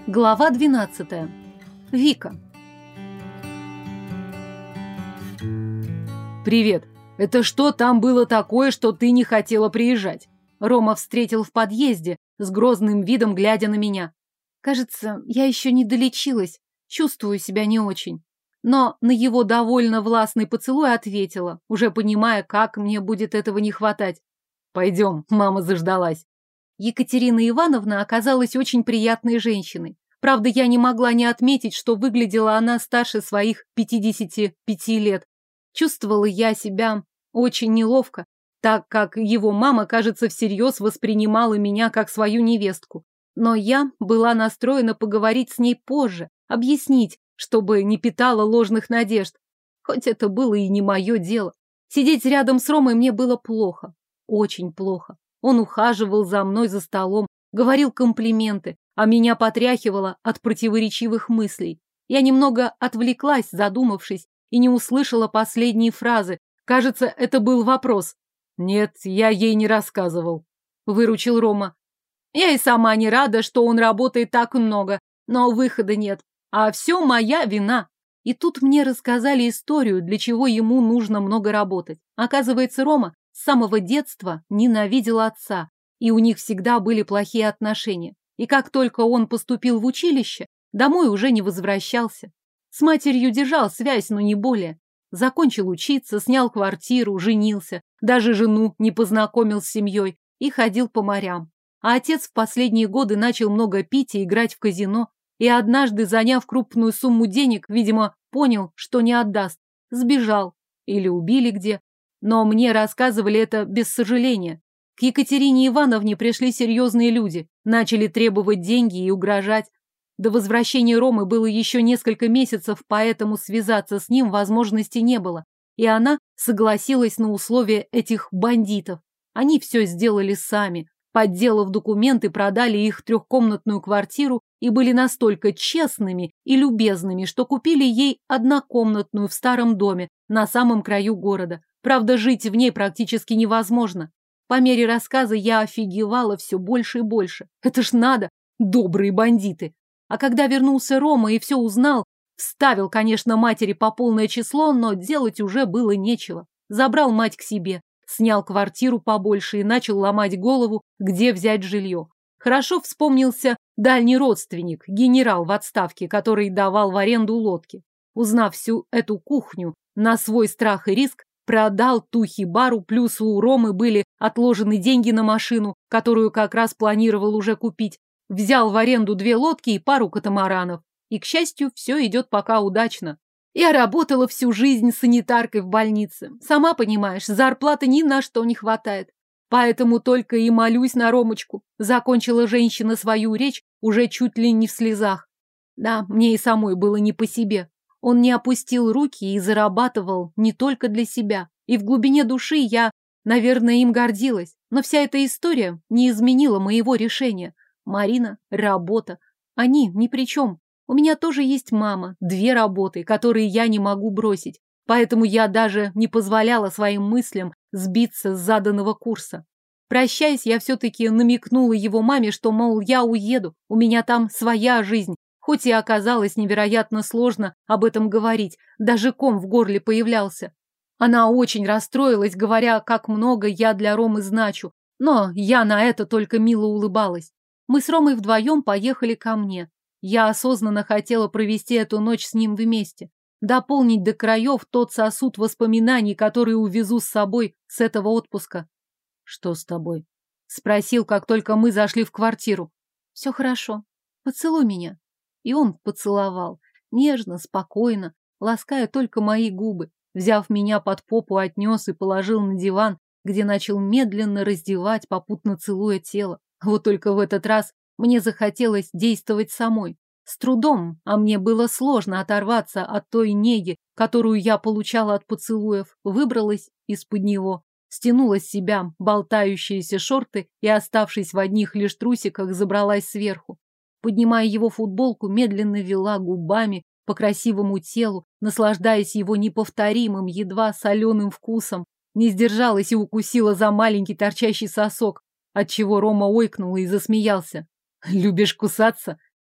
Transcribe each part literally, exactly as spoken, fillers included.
Глава двенадцатая. Вика. «Привет. Это что там было такое, что ты не хотела приезжать?» Рома встретил в подъезде, с грозным видом глядя на меня. Кажется, я еще не долечилась, чувствую себя не очень. Но на его довольно властный поцелуй ответила, уже понимая, как мне будет этого не хватать. «Пойдем, мама заждалась». Екатерина Ивановна оказалась очень приятной женщиной. Правда, я не могла не отметить, что выглядела она старше своих пятидесяти пяти лет. Чувствовала я себя очень неловко, так как его мама, кажется, всерьез воспринимала меня как свою невестку. Но я была настроена поговорить с ней позже, объяснить, чтобы не питала ложных надежд. Хоть это было и не мое дело. Сидеть рядом с Ромой мне было плохо, очень плохо. Он ухаживал за мной за столом, говорил комплименты, а меня потряхивало от противоречивых мыслей. Я немного отвлеклась, задумавшись, и не услышала последние фразы. Кажется, это был вопрос. «Нет, я ей не рассказывал», — выручил Рома. Я и сама не рада, что он работает так много, но выхода нет. А все моя вина. И тут мне рассказали историю, для чего ему нужно много работать. Оказывается, Рома с самого детства ненавидел отца, и у них всегда были плохие отношения. И как только он поступил в училище, домой уже не возвращался. С матерью держал связь, но не более. Закончил учиться, снял квартиру, женился, даже жену не познакомил с семьей и ходил по морям. А отец в последние годы начал много пить и играть в казино, и однажды, заняв крупную сумму денег, видимо, понял, что не отдаст, сбежал или убили где. Но мне рассказывали это без сожаления. К Екатерине Ивановне пришли серьезные люди, начали требовать деньги и угрожать. До возвращения Ромы было еще несколько месяцев, поэтому связаться с ним возможности не было. И она согласилась на условия этих бандитов. Они все сделали сами, подделав документы, продали их трехкомнатную квартиру и были настолько честными и любезными, что купили ей однокомнатную в старом доме на самом краю города. Правда, жить в ней практически невозможно. По мере рассказа я офигевала все больше и больше. Это ж надо, добрые бандиты. А когда вернулся Рома и все узнал, вставил, конечно, матери по полное число, но делать уже было нечего. Забрал мать к себе, снял квартиру побольше и начал ломать голову, где взять жилье. Хорошо вспомнился дальний родственник, генерал в отставке, который давал в аренду лодки. Узнав всю эту кухню на свой страх и риск, продал ту хибару, плюс у Ромы были отложены деньги на машину, которую как раз планировал уже купить. Взял в аренду две лодки и пару катамаранов. И, к счастью, все идет пока удачно. Я работала всю жизнь санитаркой в больнице. Сама понимаешь, зарплаты ни на что не хватает. Поэтому только и молюсь на Ромочку. Закончила женщина свою речь уже чуть ли не в слезах. Да, мне и самой было не по себе. Он не опустил руки и зарабатывал не только для себя. И в глубине души я, наверное, им гордилась. Но вся эта история не изменила моего решения. Марина, работа. Они ни при чем. У меня тоже есть мама, две работы, которые я не могу бросить. Поэтому я даже не позволяла своим мыслям сбиться с заданного курса. Прощаясь, я все-таки намекнула его маме, что, мол, я уеду, у меня там своя жизнь. Хоть и оказалось невероятно сложно об этом говорить, даже ком в горле появлялся. Она очень расстроилась, говоря, как много я для Ромы значу, но я на это только мило улыбалась. Мы с Ромой вдвоем поехали ко мне. Я осознанно хотела провести эту ночь с ним вместе, дополнить до краев тот сосуд воспоминаний, который увезу с собой с этого отпуска. «Что с тобой?» — спросил, как только мы зашли в квартиру. «Все хорошо. Поцелуй меня». И он поцеловал, нежно, спокойно, лаская только мои губы. Взяв меня под попу, отнес и положил на диван, где начал медленно раздевать, попутно целуя тело. Вот только в этот раз мне захотелось действовать самой. С трудом, а мне было сложно оторваться от той неги, которую я получала от поцелуев, выбралась из-под него, стянула с себя болтающиеся шорты и, оставшись в одних лишь трусиках, забралась сверху. Поднимая его футболку, медленно вела губами по красивому телу, наслаждаясь его неповторимым, едва соленым вкусом. Не сдержалась и укусила за маленький торчащий сосок, отчего Рома ойкнул и засмеялся. «Любишь кусаться?»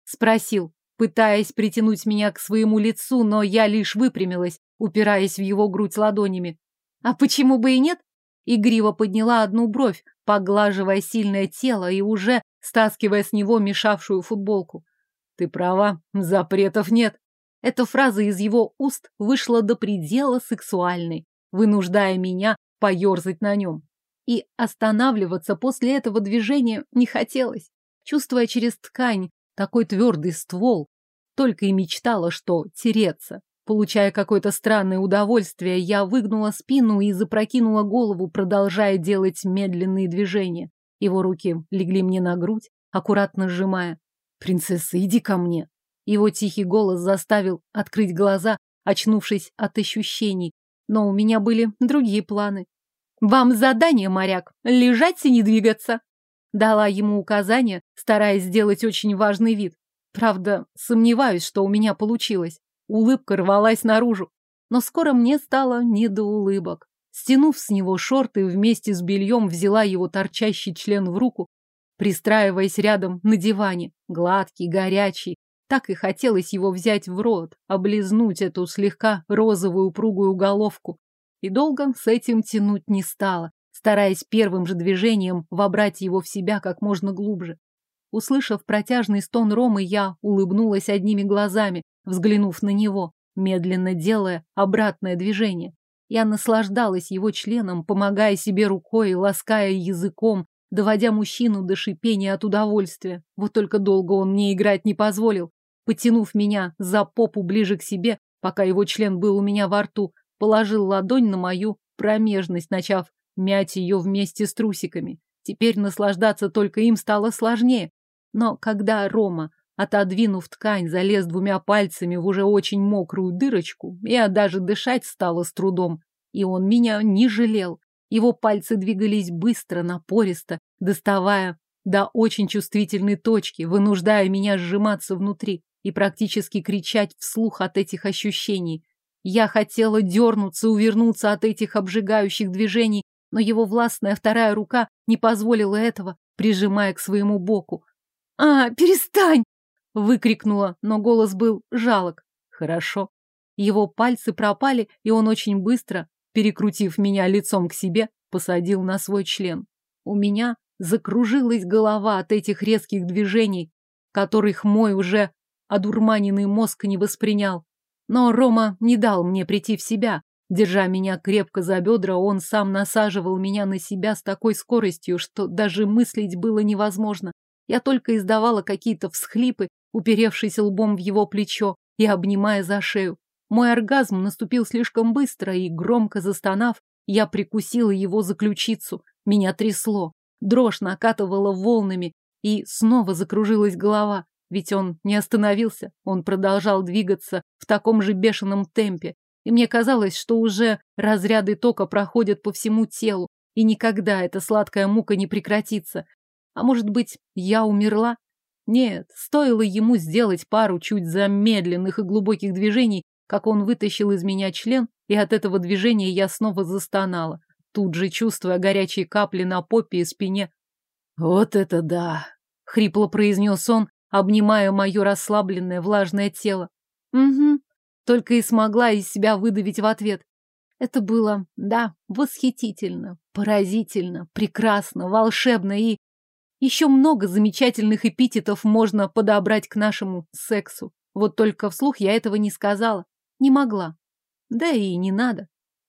Спросил, пытаясь притянуть меня к своему лицу, но я лишь выпрямилась, упираясь в его грудь ладонями. А почему бы и нет? Игриво подняла одну бровь, поглаживая сильное тело и уже стаскивая с него мешавшую футболку. Ты права, запретов нет. Эта фраза из его уст вышла до предела сексуальной, вынуждая меня поерзать на нем. И останавливаться после этого движения не хотелось. Чувствуя через ткань такой твердый ствол, только и мечтала, что тереться. Получая какое-то странное удовольствие, я выгнула спину и запрокинула голову, продолжая делать медленные движения. Его руки легли мне на грудь, аккуратно сжимая. «Принцесса, иди ко мне!» Его тихий голос заставил открыть глаза, очнувшись от ощущений. Но у меня были другие планы. «Вам задание, моряк, лежать и не двигаться!» Дала ему указание, стараясь сделать очень важный вид. Правда, сомневаюсь, что у меня получилось. Улыбка рвалась наружу. Но скоро мне стало не до улыбок. Стянув с него шорты, вместе с бельем взяла его торчащий член в руку, пристраиваясь рядом на диване. Гладкий, горячий. Так и хотелось его взять в рот, облизнуть эту слегка розовую упругую головку. И долго с этим тянуть не стала, стараясь первым же движением вобрать его в себя как можно глубже. Услышав протяжный стон Ромы, я улыбнулась одними глазами, взглянув на него, медленно делая обратное движение. Я наслаждалась его членом, помогая себе рукой, лаская языком, доводя мужчину до шипения от удовольствия. Вот только долго он мне играть не позволил. Потянув меня за попу ближе к себе, пока его член был у меня во рту, положил ладонь на мою промежность, начав мять ее вместе с трусиками. Теперь наслаждаться только им стало сложнее. Но когда Рома, отодвинув ткань, залез двумя пальцами в уже очень мокрую дырочку, я даже дышать стала с трудом. И он меня не жалел. Его пальцы двигались быстро, напористо, доставая до очень чувствительной точки, вынуждая меня сжиматься внутри и практически кричать вслух от этих ощущений. Я хотела дернуться, увернуться от этих обжигающих движений, но его властная вторая рука не позволила этого, прижимая к своему боку. «А, перестань!» — выкрикнула, но голос был жалок. «Хорошо». Его пальцы пропали, и он очень быстро, перекрутив меня лицом к себе, посадил на свой член. У меня закружилась голова от этих резких движений, которых мой уже одурманенный мозг не воспринял. Но Рома не дал мне прийти в себя. Держа меня крепко за бедра, он сам насаживал меня на себя с такой скоростью, что даже мыслить было невозможно. Я только издавала какие-то всхлипы, уперевшись лбом в его плечо и обнимая за шею. Мой оргазм наступил слишком быстро, и, громко застонав, я прикусила его за ключицу. Меня трясло, дрожь накатывала волнами, и снова закружилась голова. Ведь он не остановился, он продолжал двигаться в таком же бешеном темпе. И мне казалось, что уже разряды тока проходят по всему телу, и никогда эта сладкая мука не прекратится. А может быть, я умерла? Нет, стоило ему сделать пару чуть замедленных и глубоких движений, как он вытащил из меня член, и от этого движения я снова застонала, тут же чувствуя горячие капли на попе и спине. «Вот это да!» — хрипло произнес он, обнимая мое расслабленное влажное тело. «Угу», только и смогла из себя выдавить в ответ. Это было, да, восхитительно, поразительно, прекрасно, волшебно и... Еще много замечательных эпитетов можно подобрать к нашему сексу. Вот только вслух я этого не сказала. Не могла. Да и не надо.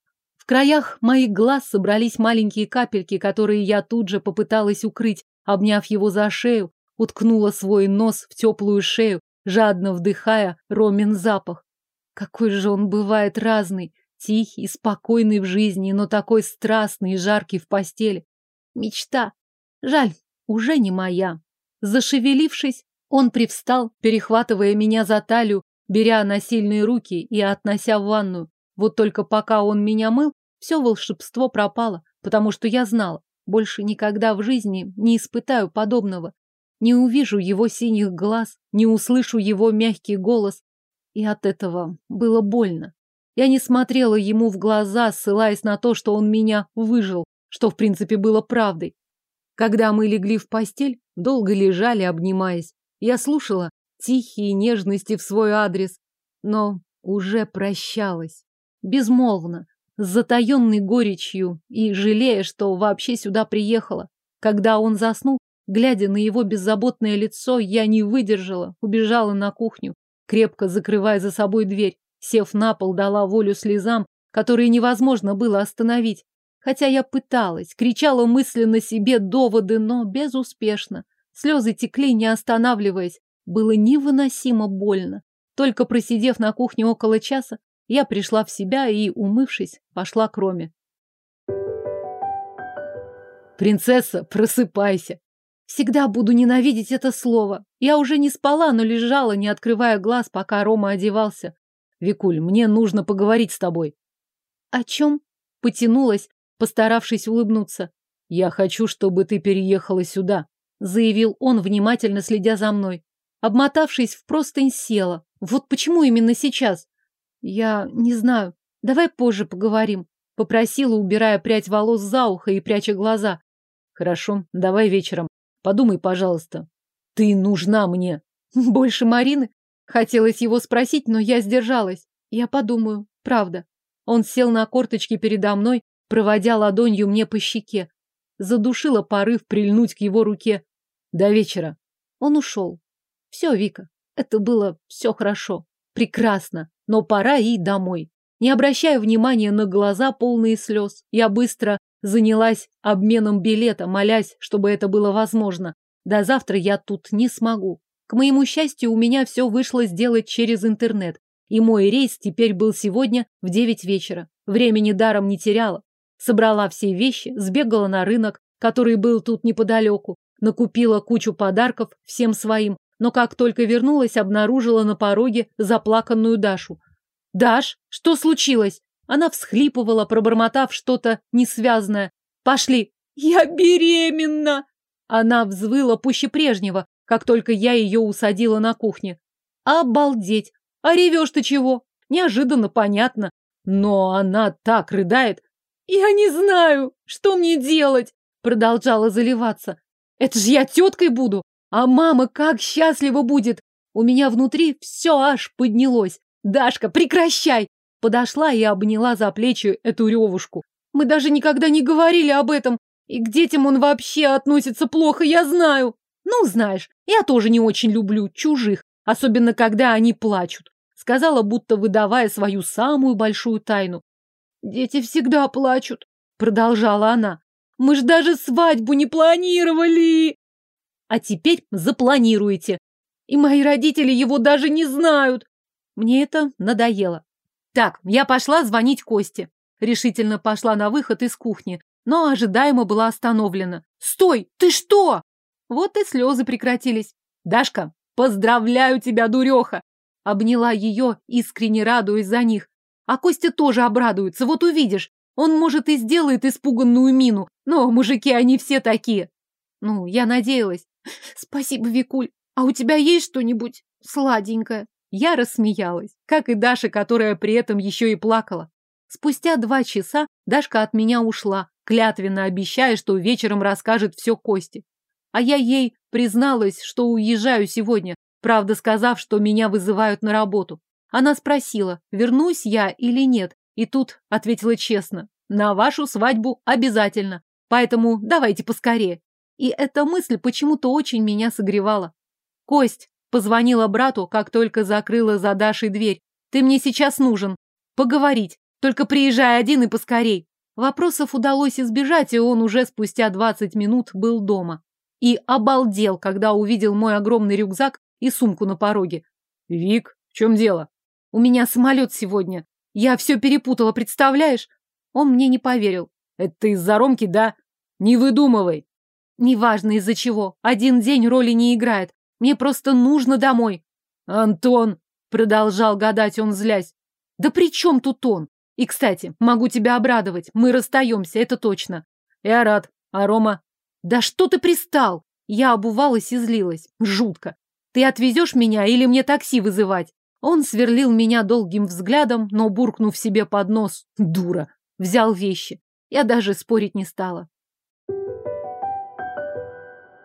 В краях моих глаз собрались маленькие капельки, которые я тут же попыталась укрыть, обняв его за шею, уткнула свой нос в теплую шею, жадно вдыхая Ромин запах. Какой же он бывает разный, тихий, спокойный в жизни, но такой страстный и жаркий в постели. Мечта. Жаль, уже не моя. Зашевелившись, он привстал, перехватывая меня за талию, беря на сильные руки и относя в ванную. Вот только пока он меня мыл, все волшебство пропало, потому что я знала, больше никогда в жизни не испытаю подобного. Не увижу его синих глаз, не услышу его мягкий голос. И от этого было больно. Я не смотрела ему в глаза, ссылаясь на то, что он меня выжил, что в принципе было правдой. Когда мы легли в постель, долго лежали, обнимаясь. Я слушала тихие нежности в свой адрес, но уже прощалась. Безмолвно, с затаенной горечью и жалея, что вообще сюда приехала. Когда он заснул, глядя на его беззаботное лицо, я не выдержала, убежала на кухню, крепко закрывая за собой дверь. Сев на пол, дала волю слезам, которые невозможно было остановить. Хотя я пыталась, кричала мысленно себе доводы, но безуспешно. Слезы текли, не останавливаясь. Было невыносимо больно. Только просидев на кухне около часа, я пришла в себя и, умывшись, пошла к Роме. «Принцесса, просыпайся!» Всегда буду ненавидеть это слово. Я уже не спала, но лежала, не открывая глаз, пока Рома одевался. «Викуль, мне нужно поговорить с тобой». «О чем?» Потянулась, постаравшись улыбнуться. «Я хочу, чтобы ты переехала сюда», заявил он, внимательно следя за мной. Обмотавшись в простынь, села. Вот почему именно сейчас? Я не знаю. Давай позже поговорим. Попросила, убирая прядь волос за ухо и пряча глаза. Хорошо, давай вечером. Подумай, пожалуйста. Ты нужна мне. Больше Марины? Хотелось его спросить, но я сдержалась. Я подумаю, правда. Он сел на корточки передо мной, проводя ладонью мне по щеке. Задушила порыв прильнуть к его руке. До вечера. Он ушел. Все, Вика, это было все хорошо. Прекрасно. Но пора и домой. Не обращая внимания на глаза, полные слез, я быстро занялась обменом билета, молясь, чтобы это было возможно. До завтра я тут не смогу. К моему счастью, у меня все вышло сделать через интернет. И мой рейс теперь был сегодня в девять вечера. Времени даром не теряла. Собрала все вещи, сбегала на рынок, который был тут неподалеку, накупила кучу подарков всем своим, но как только вернулась, обнаружила на пороге заплаканную Дашу. «Даш, что случилось?» Она всхлипывала, пробормотав что-то несвязное. «Пошли!» «Я беременна!» Она взвыла пуще прежнего, как только я ее усадила на кухне. «Обалдеть! А ревешь ты чего?» Неожиданно понятно. Но она так рыдает. «Я не знаю, что мне делать!» Продолжала заливаться. «Это ж я теткой буду! А мама как счастлива будет!» У меня внутри все аж поднялось. «Дашка, прекращай!» Подошла и обняла за плечи эту ревушку. «Мы даже никогда не говорили об этом. И к детям он вообще относится плохо, я знаю. Ну, знаешь, я тоже не очень люблю чужих, особенно когда они плачут», сказала, будто выдавая свою самую большую тайну. «Дети всегда плачут», продолжала она. «Мы ж даже свадьбу не планировали!» «А теперь запланируете. И мои родители его даже не знают». Мне это надоело. Так, я пошла звонить Косте. Решительно пошла на выход из кухни, но ожидаемо была остановлена. «Стой! Ты что?» Вот и слезы прекратились. «Дашка, поздравляю тебя, дуреха!» Обняла ее, искренне радуясь за них. А Костя тоже обрадуется, вот увидишь. Он, может, и сделает испуганную мину, но мужики, они все такие. Ну, я надеялась. «Спасибо, Викуль. А у тебя есть что-нибудь сладенькое?» Я рассмеялась, как и Даша, которая при этом еще и плакала. Спустя два часа Дашка от меня ушла, клятвенно обещая, что вечером расскажет все Косте. А я ей призналась, что уезжаю сегодня, правда сказав, что меня вызывают на работу. Она спросила, вернусь я или нет, и тут ответила честно: на вашу свадьбу обязательно, поэтому давайте поскорее. И эта мысль почему-то очень меня согревала. «Кость», позвонила брату, как только закрыла за Дашей дверь. «Ты мне сейчас нужен. Поговорить. Только приезжай один и поскорей». Вопросов удалось избежать, и он уже спустя двадцать минут был дома. И обалдел, когда увидел мой огромный рюкзак и сумку на пороге. «Вик, в чем дело?» «У меня самолет сегодня. Я все перепутала, представляешь?» Он мне не поверил. «Это ты из-за Ромки, да? Не выдумывай». «Неважно из-за чего. Один день роли не играет. Мне просто нужно домой». «Антон!» — продолжал гадать он, злясь. «Да при чем тут он? И, кстати, могу тебя обрадовать. Мы расстаемся, это точно». «Я рад. А Рома?» «Да что ты пристал?» Я обувалась и злилась. Жутко. «Ты отвезешь меня или мне такси вызывать?» Он сверлил меня долгим взглядом, но, буркнув себе под нос «дура», взял вещи. Я даже спорить не стала.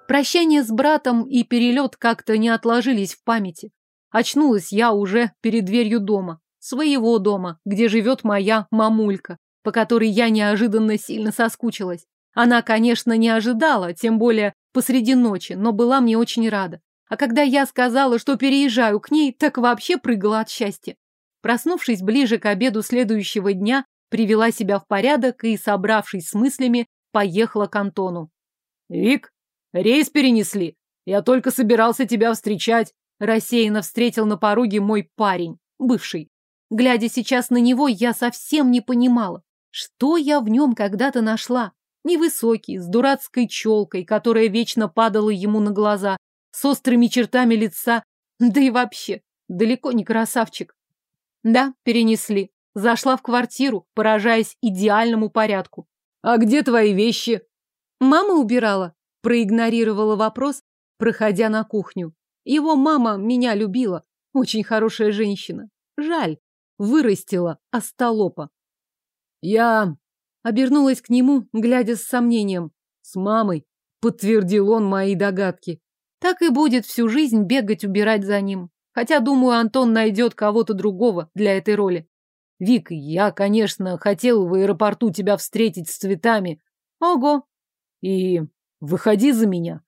Прощание с братом и перелет как-то не отложились в памяти. Очнулась я уже перед дверью дома. Своего дома, где живет моя мамулька, по которой я неожиданно сильно соскучилась. Она, конечно, не ожидала, тем более посреди ночи, но была мне очень рада. А когда я сказала, что переезжаю к ней, так вообще прыгала от счастья. Проснувшись ближе к обеду следующего дня, привела себя в порядок и, собравшись с мыслями, поехала к Антону. «Вик, рейс перенесли. Я только собирался тебя встречать», — рассеянно встретил на пороге мой парень, бывший. Глядя сейчас на него, я совсем не понимала, что я в нем когда-то нашла. Невысокий, с дурацкой челкой, которая вечно падала ему на глаза, с острыми чертами лица, да и вообще, далеко не красавчик. Да, перенесли. Зашла в квартиру, поражаясь идеальному порядку. «А где твои вещи?» Мама убирала, проигнорировала вопрос, проходя на кухню. Его мама меня любила, очень хорошая женщина. Жаль, вырастила остолопа. «Я...» Обернулась к нему, глядя с сомнением. «С мамой», — подтвердил он мои догадки. Так и будет всю жизнь бегать убирать за ним. Хотя, думаю, Антон найдет кого-то другого для этой роли. «Вик, я, конечно, хотел в аэропорту тебя встретить с цветами». Ого. «И выходи за меня».